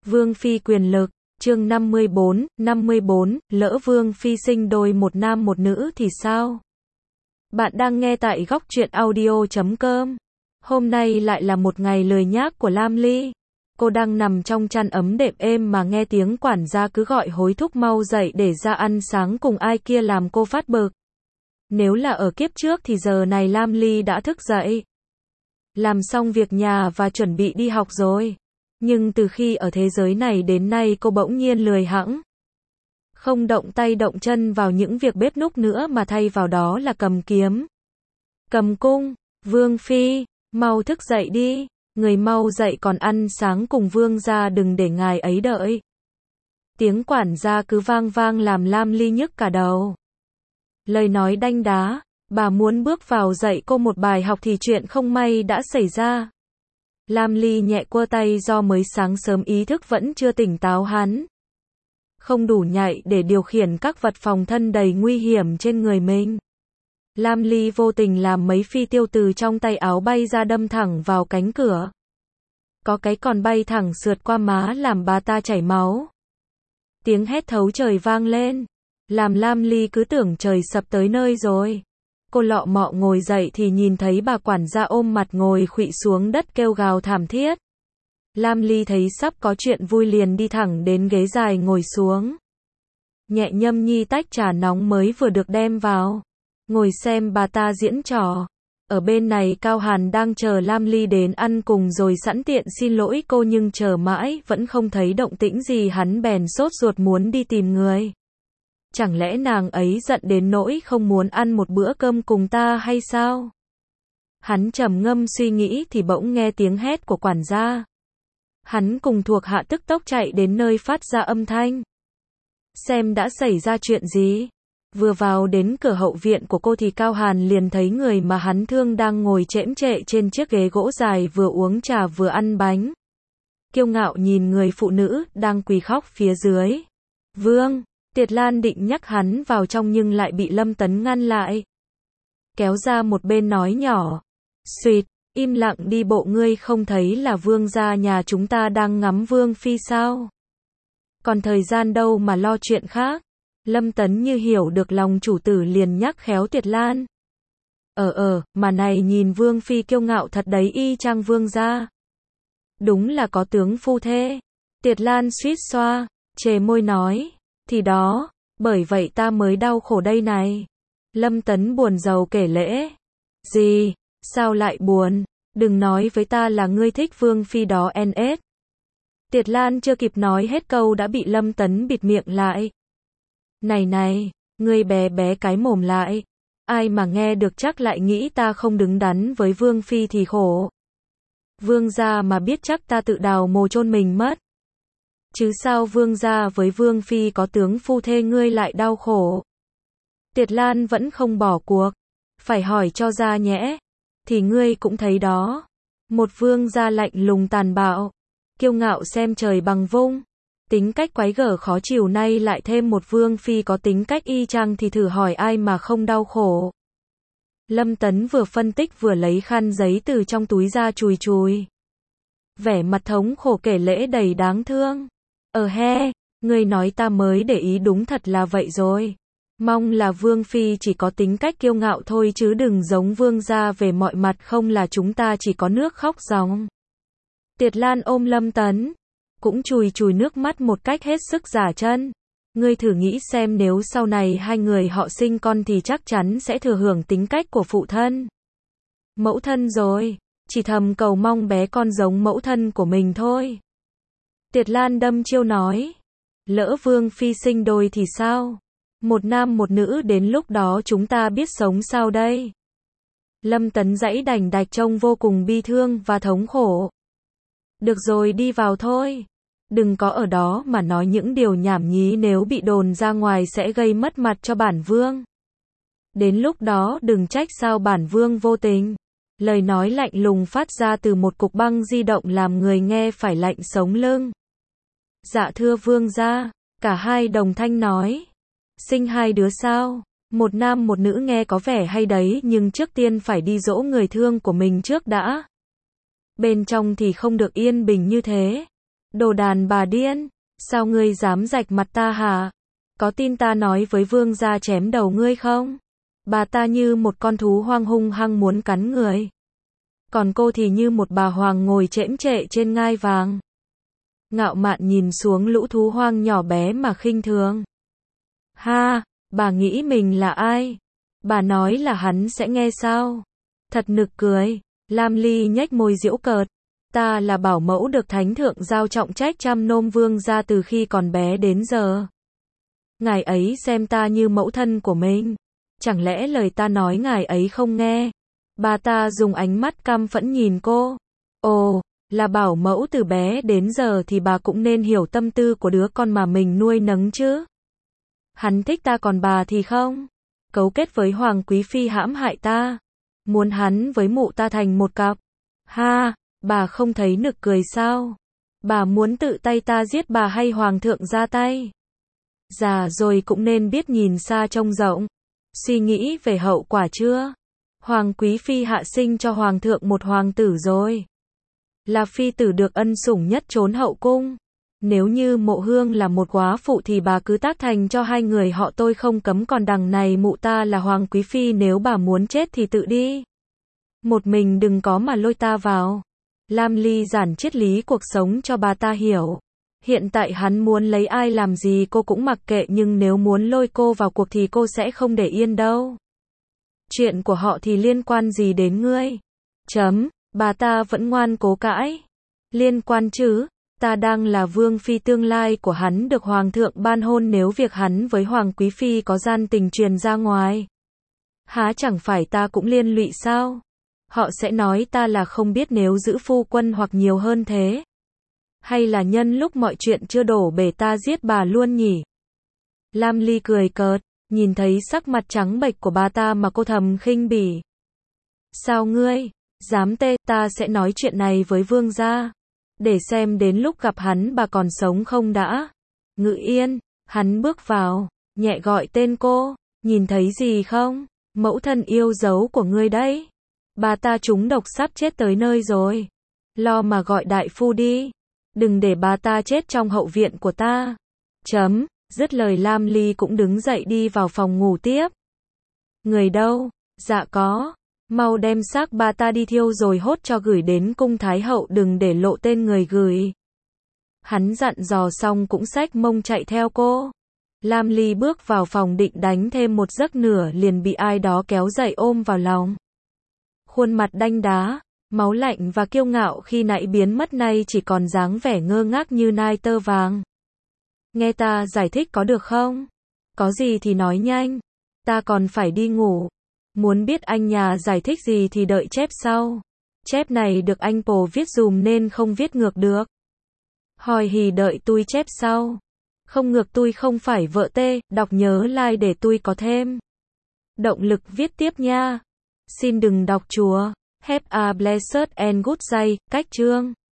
Vương phi quyền lực, chương 54, lỡ Vương phi sinh đôi một nam một nữ thì sao? Bạn đang nghe tại góc truyện audio.com. Hôm nay lại là một ngày lười nhác của Lam Ly. Cô đang nằm trong chăn ấm đệm êm mà nghe tiếng quản gia cứ gọi hối thúc mau dậy để ra ăn sáng cùng ai kia làm cô phát bực. Nếu là ở kiếp trước thì giờ này Lam Ly đã thức dậy, làm xong việc nhà và chuẩn bị đi học rồi. Nhưng từ khi ở thế giới này đến nay cô bỗng nhiên lười hẵng. Không động tay động chân vào những việc bếp núc nữa mà thay vào đó là cầm kiếm, cầm cung. Vương phi, mau thức dậy đi, người mau dậy còn ăn sáng cùng vương gia, đừng để ngài ấy đợi. Tiếng quản gia cứ vang vang làm Lam Ly nhức cả đầu. Lời nói đanh đá, bà muốn bước vào dạy cô một bài học thì chuyện không may đã xảy ra. Lam Ly nhẹ quơ tay do mới sáng sớm ý thức vẫn chưa tỉnh táo, hắn không đủ nhạy để điều khiển các vật phòng thân đầy nguy hiểm trên người mình. Lam Ly vô tình làm mấy phi tiêu từ trong tay áo bay ra đâm thẳng vào cánh cửa. Có cái còn bay thẳng sượt qua má làm bà ta chảy máu. Tiếng hét thấu trời vang lên, làm Lam Ly cứ tưởng trời sập tới nơi rồi. Cô lọ mọ ngồi dậy thì nhìn thấy bà quản gia ôm mặt ngồi khuỵu xuống đất kêu gào thảm thiết. Lam Ly thấy sắp có chuyện vui liền đi thẳng đến ghế dài ngồi xuống. Nhẹ nhâm nhi tách trà nóng mới vừa được đem vào, ngồi xem bà ta diễn trò. Ở bên này Cao Hàn đang chờ Lam Ly đến ăn cùng rồi sẵn tiện xin lỗi cô, nhưng chờ mãi vẫn không thấy động tĩnh gì, hắn bèn sốt ruột muốn đi tìm người. Chẳng lẽ nàng ấy giận đến nỗi không muốn ăn một bữa cơm cùng ta hay sao? Hắn trầm ngâm suy nghĩ thì bỗng nghe tiếng hét của quản gia. Hắn cùng thuộc hạ tức tốc chạy đến nơi phát ra âm thanh, xem đã xảy ra chuyện gì. Vừa vào đến cửa hậu viện của cô thì Cao Hàn liền thấy người mà hắn thương đang ngồi chễm chệ trên chiếc ghế gỗ dài, vừa uống trà vừa ăn bánh. Kiêu ngạo nhìn người phụ nữ đang quỳ khóc phía dưới. Vương Tiệt Lan định nhắc hắn vào trong nhưng lại bị Lâm Tấn ngăn lại, kéo ra một bên nói nhỏ. Xuyệt, im lặng đi, bộ ngươi không thấy là vương gia nhà chúng ta đang ngắm vương phi sao? Còn thời gian đâu mà lo chuyện khác. Lâm Tấn như hiểu được lòng chủ tử liền nhắc khéo Tiệt Lan. Mà này nhìn vương phi kiêu ngạo thật đấy, y chang vương gia. Đúng là có tướng phu thế. Tiệt Lan suýt xoa, chề môi nói. Thì đó, bởi vậy ta mới đau khổ đây này. Lâm Tấn buồn rầu kể lễ. Gì, sao lại buồn? Đừng nói với ta là ngươi thích vương phi đó NS. Tiệt Lan chưa kịp nói hết câu đã bị Lâm Tấn bịt miệng lại. Này, ngươi bé bé cái mồm lại. Ai mà nghe được chắc lại nghĩ ta không đứng đắn với vương phi thì khổ. Vương gia mà biết chắc ta tự đào mồ chôn mình mất. Chứ sao vương gia với vương phi có tướng phu thê ngươi lại đau khổ. Tiệt Lan vẫn không bỏ cuộc. Phải hỏi cho ra nhẽ. Thì ngươi cũng thấy đó. Một vương gia lạnh lùng tàn bạo, kiêu ngạo xem trời bằng vung, tính cách quái gở khó chịu, nay lại thêm một vương phi có tính cách y chang thì thử hỏi ai mà không đau khổ. Lâm Tấn vừa phân tích vừa lấy khăn giấy từ trong túi ra chùi. Vẻ mặt thống khổ kể lễ đầy đáng thương. Ngươi nói ta mới để ý, đúng thật là vậy rồi. Mong là vương phi chỉ có tính cách kiêu ngạo thôi chứ đừng giống vương gia về mọi mặt, không là chúng ta chỉ có nước khóc ròng. Tiệt Lan ôm Lâm Tấn, cũng chùi nước mắt một cách hết sức giả chân. Ngươi thử nghĩ xem, nếu sau này hai người họ sinh con thì chắc chắn sẽ thừa hưởng tính cách của phụ thân, mẫu thân rồi. Chỉ thầm cầu mong bé con giống mẫu thân của mình thôi. Tiệt Lan đâm chiêu nói. Lỡ vương phi sinh đôi thì sao? Một nam một nữ, đến lúc đó chúng ta biết sống sao đây? Lâm Tấn giãy đành đạch trông vô cùng bi thương và thống khổ. Được rồi, đi vào thôi. Đừng có ở đó mà nói những điều nhảm nhí, nếu bị đồn ra ngoài sẽ gây mất mặt cho bản vương. Đến lúc đó đừng trách sao bản vương vô tình. Lời nói lạnh lùng phát ra từ một cục băng di động làm người nghe phải lạnh sống lưng. Dạ thưa vương gia, cả hai đồng thanh nói. Sinh hai đứa sao? Một nam một nữ nghe có vẻ hay đấy, nhưng trước tiên phải đi dỗ người thương của mình trước đã. Bên trong thì không được yên bình như thế. Đồ đàn bà điên, sao ngươi dám rạch mặt ta hả? Có tin ta nói với vương gia chém đầu ngươi không? Bà ta như một con thú hoang hung hăng muốn cắn người. Còn cô thì như một bà hoàng ngồi chễm chệ trên ngai vàng. Ngạo mạn nhìn xuống lũ thú hoang nhỏ bé mà khinh thường. Ha, bà nghĩ mình là ai? Bà nói là hắn sẽ nghe sao? Thật nực cười. Lam Ly nhếch môi giễu cợt. Ta là bảo mẫu được thánh thượng giao trọng trách chăm nom vương gia từ khi còn bé đến giờ. Ngài ấy xem ta như mẫu thân của mình. Chẳng lẽ lời ta nói ngài ấy không nghe? Bà ta dùng ánh mắt căm phẫn nhìn cô. Ồ, là bảo mẫu từ bé đến giờ thì bà cũng nên hiểu tâm tư của đứa con mà mình nuôi nấng chứ. Hắn thích ta còn bà thì không. Cấu kết với Hoàng Quý Phi hãm hại ta. Muốn hắn với mụ ta thành một cặp. Ha, bà không thấy nực cười sao? Bà muốn tự tay ta giết bà hay Hoàng thượng ra tay? Già rồi cũng nên biết nhìn xa trông rộng. Suy nghĩ về hậu quả chưa? Hoàng Quý Phi hạ sinh cho Hoàng thượng một hoàng tử rồi. Là phi tử được ân sủng nhất chốn hậu cung. Nếu như Mộ Hương là một góa phụ thì bà cứ tác thành cho hai người họ tôi không cấm, còn đằng này mụ ta là Hoàng Quý Phi, nếu bà muốn chết thì tự đi. Một mình đừng có mà lôi ta vào. Lam Ly giảng triết lý cuộc sống cho bà ta hiểu. Hiện tại hắn muốn lấy ai làm gì cô cũng mặc kệ, nhưng nếu muốn lôi cô vào cuộc thì cô sẽ không để yên đâu. Chuyện của họ thì liên quan gì đến ngươi? Bà ta vẫn ngoan cố cãi. Liên quan chứ, ta đang là vương phi tương lai của hắn, được hoàng thượng ban hôn, nếu việc hắn với Hoàng Quý Phi có gian tình truyền ra ngoài, há chẳng phải ta cũng liên lụy sao? Họ sẽ nói ta là không biết nếu giữ phu quân hoặc nhiều hơn thế. Hay là nhân lúc mọi chuyện chưa đổ bể ta giết bà luôn nhỉ? Lam Ly cười cợt, nhìn thấy sắc mặt trắng bệch của bà ta mà cô thầm khinh bỉ. Sao ngươi dám ta sẽ nói chuyện này với vương gia, để xem đến lúc gặp hắn bà còn sống không đã. Ngự Yên, hắn bước vào, nhẹ gọi tên cô, nhìn thấy gì không? Mẫu thân yêu dấu của ngươi đấy. Bà ta trúng độc sắp chết tới nơi rồi. Lo mà gọi đại phu đi. Đừng để bà ta chết trong hậu viện của ta. Dứt lời Lam Ly cũng đứng dậy đi vào phòng ngủ tiếp. Người đâu? Dạ có. Mau đem xác bà ta đi thiêu rồi hốt cho gửi đến cung thái hậu, đừng để lộ tên người gửi. Hắn dặn dò xong cũng xách mông chạy theo cô. Lam Ly bước vào phòng định đánh thêm một giấc nữa liền bị ai đó kéo dậy ôm vào lòng. Khuôn mặt đanh đá, máu lạnh và kiêu ngạo khi nãy biến mất, nay chỉ còn dáng vẻ ngơ ngác như nai tơ vàng. Nghe ta giải thích có được không? Có gì thì nói nhanh. Ta còn phải đi ngủ. Muốn biết anh nhà giải thích gì thì đợi chép sau. Chép này được anh Pồ viết dùm nên không viết ngược được. Hòi hì đợi tui chép sau. Không ngược tui không phải vợ tê, đọc nhớ like để tui có thêm động lực viết tiếp nha. Xin đừng đọc chùa. Have a blessed and good day. Cách chương.